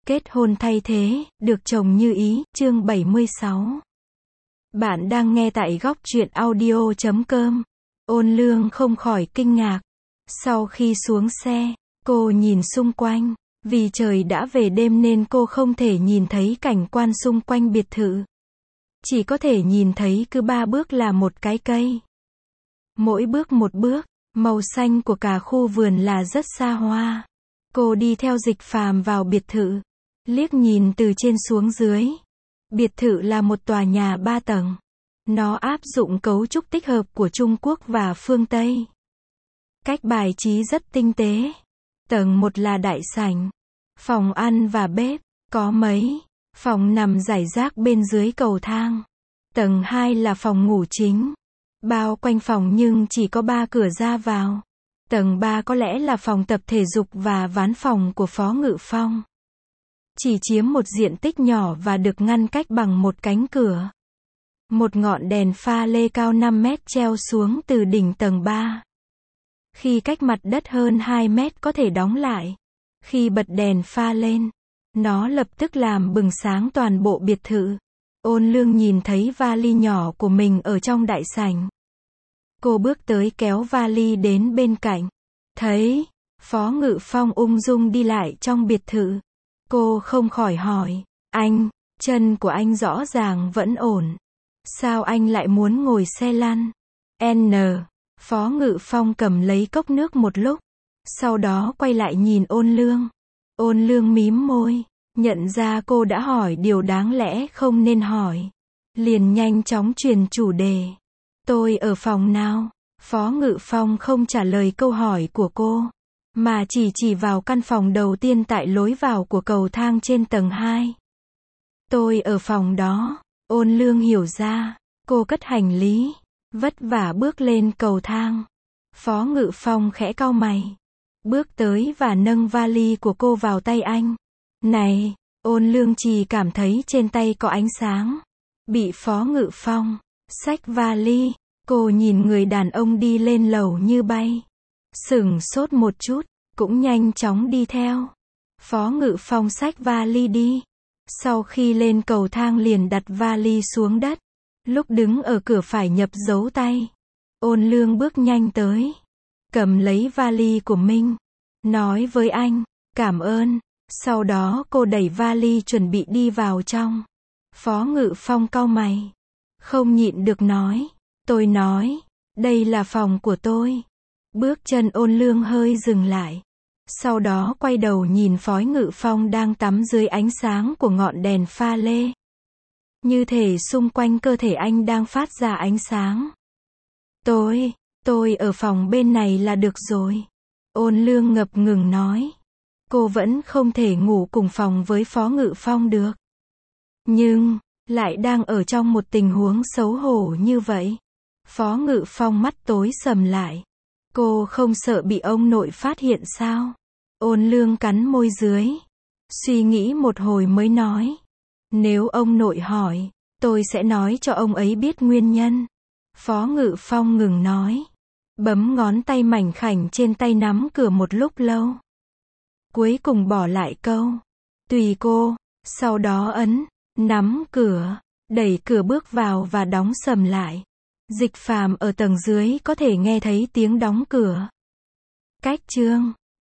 Kết hôn thay thế, được chồng như ý, chương 76. Bạn đang nghe tại góc truyện audio.com. Ôn Lương không khỏi kinh ngạc. Sau khi xuống xe, cô nhìn xung quanh. Vì trời đã về đêm nên cô không thể nhìn thấy cảnh quan xung quanh biệt thự. Chỉ có thể nhìn thấy cứ 3 bước là một cái cây. Mỗi bước một bước, màu xanh của cả khu vườn là rất xa hoa. Cô đi theo Dịch Phàm vào biệt thự. Liếc nhìn từ trên xuống dưới. Biệt thự là một tòa nhà 3 tầng. Nó áp dụng cấu trúc tích hợp của Trung Quốc và phương Tây. Cách bài trí rất tinh tế. Tầng 1 là đại sảnh, phòng ăn và bếp, có mấy phòng nằm rải rác bên dưới cầu thang. Tầng 2 là phòng ngủ chính. Bao quanh phòng nhưng chỉ có 3 cửa ra vào. Tầng 3 có lẽ là phòng tập thể dục và ván phòng của Phó Ngự Phong. Chỉ chiếm một diện tích nhỏ và được ngăn cách bằng một cánh cửa. Một ngọn đèn pha lê cao 5 mét treo xuống từ đỉnh tầng 3. Khi cách mặt đất hơn 2 mét có thể đóng lại. Khi bật đèn pha lên, nó lập tức làm bừng sáng toàn bộ biệt thự. Ôn Lương nhìn thấy vali nhỏ của mình ở trong đại sảnh. Cô bước tới kéo vali đến bên cạnh. Thấy Phó Ngự Phong ung dung đi lại trong biệt thự. Cô không khỏi hỏi, anh, chân của anh rõ ràng vẫn ổn. Sao anh lại muốn ngồi xe lăn? Phó Ngự Phong cầm lấy cốc nước một lúc. Sau đó quay lại nhìn Ôn Lương. Ôn Lương mím môi, nhận ra cô đã hỏi điều đáng lẽ không nên hỏi. Liền nhanh chóng chuyển chủ đề. Tôi ở phòng nào? Phó Ngự Phong không trả lời câu hỏi của cô, mà chỉ vào căn phòng đầu tiên tại lối vào của cầu thang trên tầng 2. Tôi ở phòng đó. Ôn Lương hiểu ra. Cô cất hành lý, vất vả bước lên cầu thang. Phó Ngự Phong khẽ cau mày, bước tới và nâng vali của cô vào tay anh. Này, Ôn Lương chỉ cảm thấy trên tay có ánh sáng. Bị Phó Ngự Phong xách vali, cô nhìn người đàn ông đi lên lầu như bay. Sửng sốt một chút, cũng nhanh chóng đi theo. Phó Ngự Phong xách vali đi. Sau khi lên cầu thang liền đặt vali xuống đất. Lúc đứng ở cửa phải nhập dấu tay. Ôn Lương bước nhanh tới, cầm lấy vali của mình, nói với anh, cảm ơn. Sau đó cô đẩy vali chuẩn bị đi vào trong. Phó Ngự Phong cau mày, không nhịn được nói, tôi nói, đây là phòng của tôi. Bước chân Ôn Lương hơi dừng lại. Sau đó quay đầu nhìn Phó Ngự Phong đang tắm dưới ánh sáng của ngọn đèn pha lê. Như thể xung quanh cơ thể anh đang phát ra ánh sáng. Tôi ở phòng bên này là được rồi. Ôn Lương ngập ngừng nói. Cô vẫn không thể ngủ cùng phòng với Phó Ngự Phong được. Nhưng, lại đang ở trong một tình huống xấu hổ như vậy. Phó Ngự Phong mắt tối sầm lại. Cô không sợ bị ông nội phát hiện sao? Ôn Lương cắn môi dưới. Suy nghĩ một hồi mới nói. Nếu ông nội hỏi, tôi sẽ nói cho ông ấy biết nguyên nhân. Phó Ngự Phong ngừng nói. Bấm ngón tay mảnh khảnh trên tay nắm cửa một lúc lâu. Cuối cùng bỏ lại câu. Tùy cô. Sau đó ấn, nắm cửa, đẩy cửa bước vào và đóng sầm lại. Dịch Phàm ở tầng dưới có thể nghe thấy tiếng đóng cửa. Cách chương